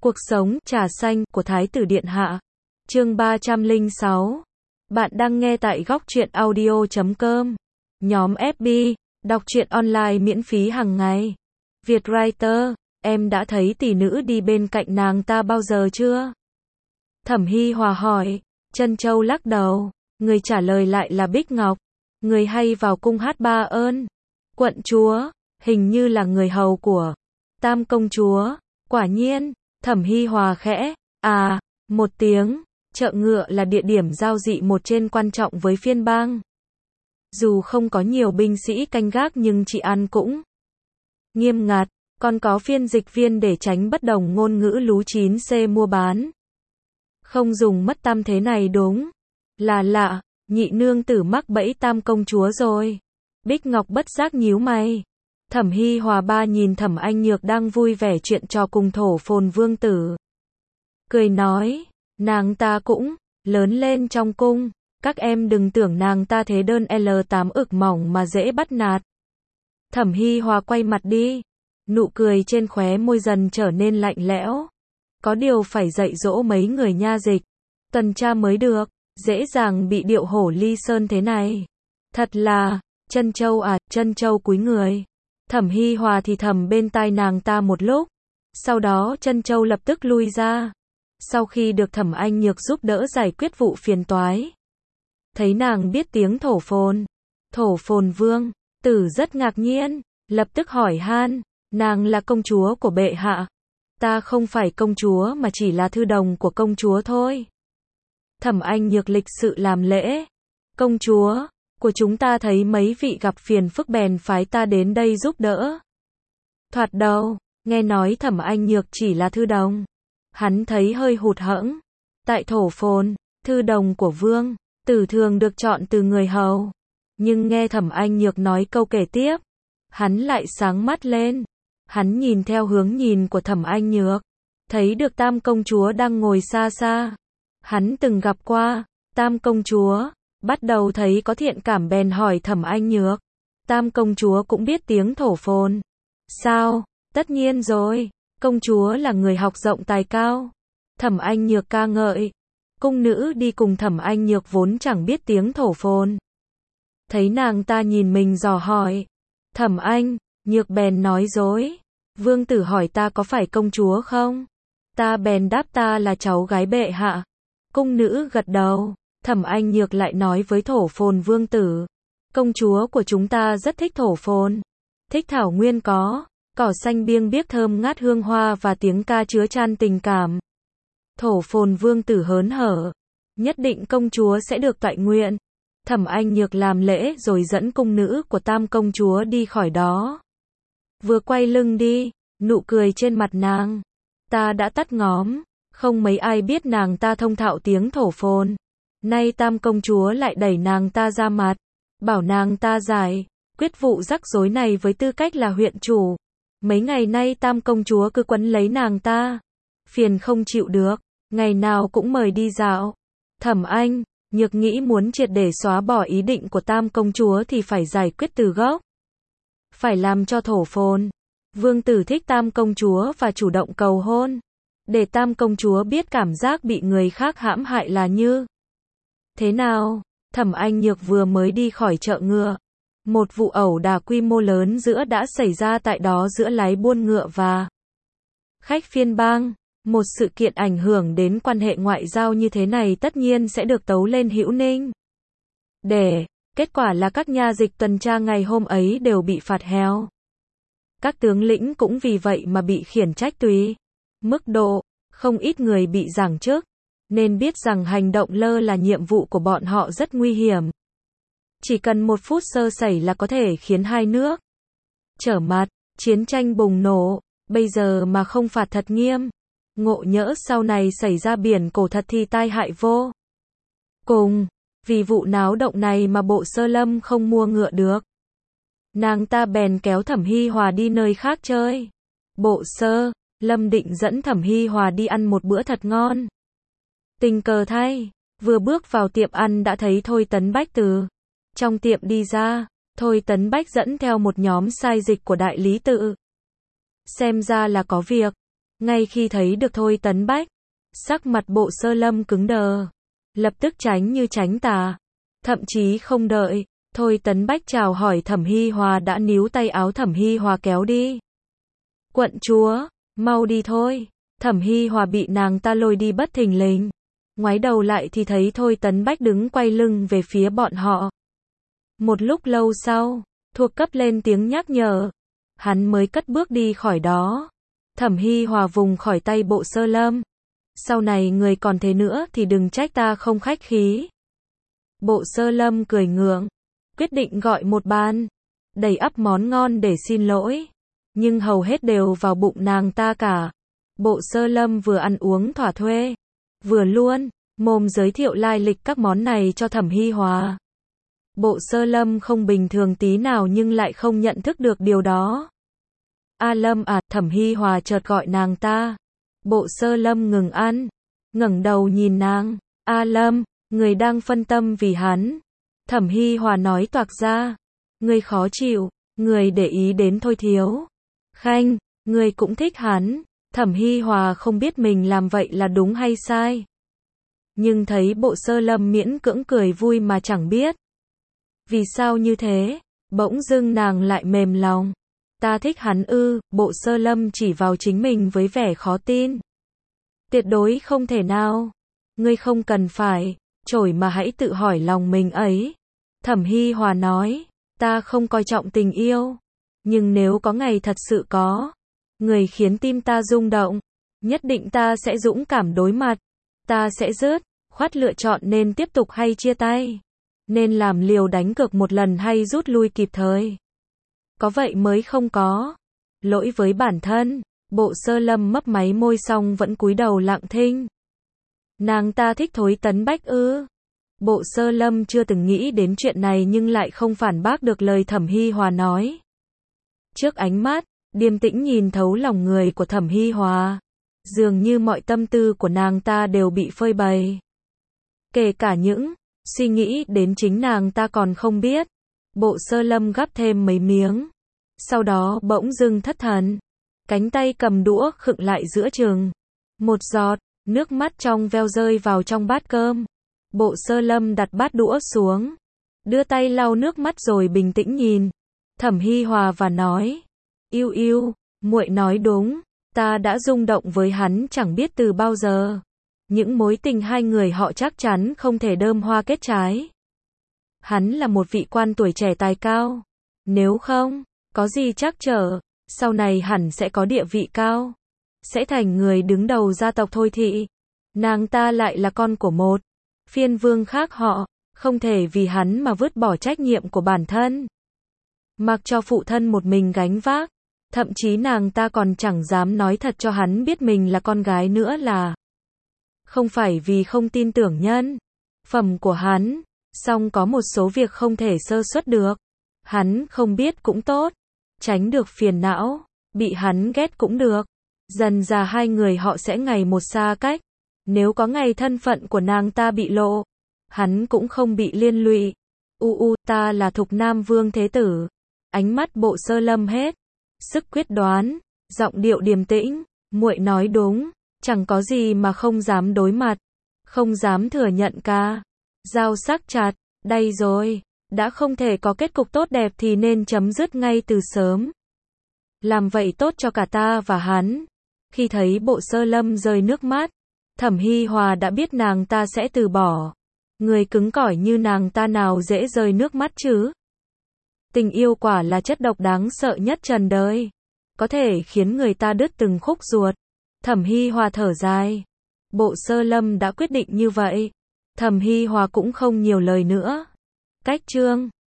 Cuộc sống, trà xanh, của Thái tử Điện Hạ. Chương 306. Bạn đang nghe tại góc truyện audio.com. Nhóm FB, đọc truyện online miễn phí hàng ngày. Vietwriter, em đã thấy tỷ nữ đi bên cạnh nàng ta bao giờ chưa? Thẩm Hi Hòa hỏi. Trân Châu lắc đầu. Người trả lời lại là Bích Ngọc. Người hay vào cung hát ba ơn. Quận chúa, hình như là người hầu của Tam công chúa. Quả nhiên. Thẩm Hi Hòa khẽ, một tiếng. Chợ ngựa là địa điểm giao dị một trên quan trọng với phiên bang. Dù không có nhiều binh sĩ canh gác nhưng trị an cũng nghiêm ngặt, còn có phiên dịch viên để tránh bất đồng ngôn ngữ lú 9C mua bán. Không dùng mất tam thế này đúng là lạ, nhị nương tử mắc bẫy Tam công chúa rồi. Bích Ngọc bất giác nhíu mày. Thẩm Hi Hòa ba nhìn Thẩm Anh Nhược đang vui vẻ chuyện trò cùng Thổ Phồn vương tử. Cười nói, nàng ta cũng lớn lên trong cung, các em đừng tưởng nàng ta thế đơn L8 ực mỏng mà dễ bắt nạt. Thẩm Hi Hòa quay mặt đi, nụ cười trên khóe môi dần trở nên lạnh lẽo. Có điều phải dạy dỗ mấy người nha dịch, tuần tra mới được, dễ dàng bị điệu hổ ly sơn thế này. Thật là, Trân Châu à, Trân Châu cúi người. Thẩm Hi Hòa thì thầm bên tai nàng ta một lúc. Sau đó Trân Châu lập tức lui ra. Sau khi được Thẩm Anh Nhược giúp đỡ giải quyết vụ phiền toái. Thấy nàng biết tiếng Thổ Phồn vương tử rất ngạc nhiên, lập tức hỏi han, nàng là công chúa của bệ hạ. Ta không phải công chúa mà chỉ là thư đồng của công chúa thôi. Thẩm Anh Nhược lịch sự làm lễ. Công chúa của chúng ta thấy mấy vị gặp phiền phức bèn phái ta đến đây giúp đỡ. Thoạt đầu, nghe nói Thẩm Anh Nhược chỉ là thư đồng. Hắn thấy hơi hụt hẫng. Tại Thổ Phồn, thư đồng của vương tử thường được chọn từ người hầu. Nhưng nghe Thẩm Anh Nhược nói câu kể tiếp, hắn lại sáng mắt lên. Hắn nhìn theo hướng nhìn của Thẩm Anh Nhược, thấy được Tam công chúa đang ngồi xa xa. Hắn từng gặp qua Tam công chúa, bắt đầu thấy có thiện cảm bèn hỏi Thẩm Anh Nhược. Tam công chúa cũng biết tiếng Thổ Phồn. Sao? Tất nhiên rồi, công chúa là người học rộng tài cao. Thẩm Anh Nhược ca ngợi. Cung nữ đi cùng Thẩm Anh Nhược vốn chẳng biết tiếng Thổ Phồn. Thấy nàng ta nhìn mình dò hỏi. Thẩm Anh Nhược bèn nói dối. Vương tử hỏi ta có phải công chúa không? Ta bèn đáp ta là cháu gái bệ hạ. Cung nữ gật đầu. Thẩm Anh Nhược lại nói với Thổ Phồn vương tử. Công chúa của chúng ta rất thích Thổ Phồn. Thích thảo nguyên có cỏ xanh biêng biếc thơm ngát hương hoa và tiếng ca chứa chan tình cảm. Thổ Phồn vương tử hớn hở. Nhất định công chúa sẽ được toại nguyện. Thẩm Anh Nhược làm lễ rồi dẫn cung nữ của Tam công chúa đi khỏi đó. Vừa quay lưng đi, nụ cười trên mặt nàng ta đã tắt ngóm. Không mấy ai biết nàng ta thông thạo tiếng Thổ Phồn. Nay Tam công chúa lại đẩy nàng ta ra mặt, bảo nàng ta giải quyết vụ rắc rối này với tư cách là huyện chủ. Mấy ngày nay Tam công chúa cứ quấn lấy nàng ta, phiền không chịu được, ngày nào cũng mời đi dạo. Thẩm Anh Nhược nghĩ muốn triệt để xóa bỏ ý định của Tam công chúa thì phải giải quyết từ gốc. Phải làm cho Thổ Phồn vương tử thích Tam công chúa và chủ động cầu hôn, để Tam công chúa biết cảm giác bị người khác hãm hại là như thế nào. Thẩm Anh Nhược vừa mới đi khỏi chợ ngựa, một vụ ẩu đả quy mô lớn đã xảy ra tại đó giữa lái buôn ngựa và khách phiên bang. Một sự kiện ảnh hưởng đến quan hệ ngoại giao như thế này tất nhiên sẽ được tấu lên Hữu Ninh. Kết quả là các nha dịch tuần tra ngày hôm ấy đều bị phạt heo. Các tướng lĩnh cũng vì vậy mà bị khiển trách tùy mức độ, không ít người bị giáng chức, nên biết rằng hành động lơ là nhiệm vụ của bọn họ rất nguy hiểm. Chỉ cần một phút sơ sẩy là có thể khiến hai nước trở mặt, chiến tranh bùng nổ. Bây giờ mà không phạt thật nghiêm, ngộ nhỡ sau này xảy ra biển cổ thật thì tai hại vô cùng. Vì vụ náo động này mà Bộ Sơ Lâm không mua ngựa được. Nàng ta bèn kéo Thẩm Hi Hòa đi nơi khác chơi. Bộ Sơ Lâm định dẫn Thẩm Hi Hòa đi ăn một bữa thật ngon. Tình cờ thay, vừa bước vào tiệm ăn đã thấy Thôi Tấn Bách từ trong tiệm đi ra. Thôi Tấn Bách dẫn theo một nhóm sai dịch của đại lý tự. Xem ra là có việc. Ngay khi thấy được Thôi Tấn Bách, sắc mặt Bộ Sơ Lâm cứng đờ, lập tức tránh như tránh tà. Thậm chí không đợi Thôi Tấn Bách chào hỏi Thẩm Hi Hòa đã níu tay áo Thẩm Hi Hòa kéo đi. Quận chúa, mau đi thôi. Thẩm Hi Hòa bị nàng ta lôi đi bất thình lình. Ngoái đầu lại thì thấy Thôi Tấn Bách đứng quay lưng về phía bọn họ. Một lúc lâu sau, thuộc cấp lên tiếng nhắc nhở. Hắn mới cất bước đi khỏi đó. Thẩm Hi Hòa vùng khỏi tay Bộ Sơ Lâm. Sau này người còn thế nữa thì đừng trách ta không khách khí. Bộ Sơ Lâm cười ngượng, quyết định gọi một bàn đầy ắp món ngon để xin lỗi, nhưng hầu hết đều vào bụng nàng ta cả. Bộ Sơ Lâm vừa ăn uống thỏa thuê, vừa luôn mồm giới thiệu lai lịch các món này cho Thẩm Hi Hòa. Bộ Sơ Lâm không bình thường tí nào nhưng lại không nhận thức được điều đó. A Lâm à, Thẩm Hi Hòa chợt gọi nàng ta. Bộ Sơ Lâm ngừng ăn, ngẩng đầu nhìn nàng. A Lâm, người đang phân tâm vì hắn. Thẩm Hi Hòa nói toạc ra. Người khó chịu, người để ý đến Thôi Thiếu Khanh, người cũng thích hắn. Thẩm Hi Hòa không biết mình làm vậy là đúng hay sai. Nhưng thấy Bộ Sơ Lâm miễn cưỡng cười vui mà chẳng biết vì sao như thế, bỗng dưng nàng lại mềm lòng. Ta thích hắn ư? Bộ Sơ Lâm chỉ vào chính mình với vẻ khó tin. Tuyệt đối không thể nào. Ngươi không cần phải chổi mà hãy tự hỏi lòng mình ấy. Thẩm Hi Hòa nói, ta không coi trọng tình yêu. Nhưng nếu có ngày thật sự có người khiến tim ta rung động, nhất định ta sẽ dũng cảm đối mặt. Ta sẽ dứt khoát lựa chọn nên tiếp tục hay chia tay. Nên làm liều đánh cược một lần hay rút lui kịp thời. Có vậy mới không có lỗi với bản thân. Bộ Sơ Lâm mấp máy môi xong vẫn cúi đầu lặng thinh. Nàng ta thích Thôi Tấn Bách ư? Bộ Sơ Lâm chưa từng nghĩ đến chuyện này nhưng lại không phản bác được lời Thẩm Hi Hòa nói. Trước ánh mắt điềm tĩnh nhìn thấu lòng người của Thẩm Hi Hòa, dường như mọi tâm tư của nàng ta đều bị phơi bày. Kể cả những suy nghĩ đến chính nàng ta còn không biết. Bộ Sơ Lâm gắp thêm mấy miếng, sau đó bỗng dưng thất thần, cánh tay cầm đũa khựng lại giữa chừng. Một giọt nước mắt trong veo rơi vào trong bát cơm. Bộ Sơ Lâm đặt bát đũa xuống, đưa tay lau nước mắt rồi bình tĩnh nhìn Thẩm Hi Hòa và nói: "Yêu yêu, muội nói đúng, ta đã rung động với hắn chẳng biết từ bao giờ. Những mối tình hai người họ chắc chắn không thể đơm hoa kết trái. Hắn là một vị quan tuổi trẻ tài cao, nếu không có gì trắc trở, sau này hẳn sẽ có địa vị cao, sẽ thành người đứng đầu gia tộc Thôi thị. Nàng ta lại là con của một phiên vương khác họ, không thể vì hắn mà vứt bỏ trách nhiệm của bản thân, mặc cho phụ thân một mình gánh vác. Thậm chí nàng ta còn chẳng dám nói thật cho hắn biết mình là con gái nữa là không phải vì không tin tưởng nhân phẩm của hắn, song có một số việc không thể sơ suất được. Hắn không biết cũng tốt, tránh được phiền não, bị hắn ghét cũng được. Dần dà hai người họ sẽ ngày một xa cách. Nếu có ngày thân phận của nàng ta bị lộ, hắn cũng không bị liên lụy. Ta là Thục Nam Vương Thế Tử." Ánh mắt Bộ Sơ Lâm hết sức quyết đoán, giọng điệu điềm tĩnh, "Muội nói đúng, chẳng có gì mà không dám đối mặt, không dám thừa nhận ca. Dao sắc chặt, đây rồi, đã không thể có kết cục tốt đẹp thì nên chấm dứt ngay từ sớm. Làm vậy tốt cho cả ta và hắn." Khi thấy Bộ Sơ Lâm rơi nước mắt, Thẩm Hi Hòa đã biết nàng ta sẽ từ bỏ. Người cứng cỏi như nàng ta nào dễ rơi nước mắt chứ? Tình yêu quả là chất độc đáng sợ nhất trần đời, có thể khiến người ta đứt từng khúc ruột. Thẩm Hi Hòa thở dài. Bộ Sơ Lâm đã quyết định như vậy, Thẩm Hi Hòa cũng không nhiều lời nữa. Cách chương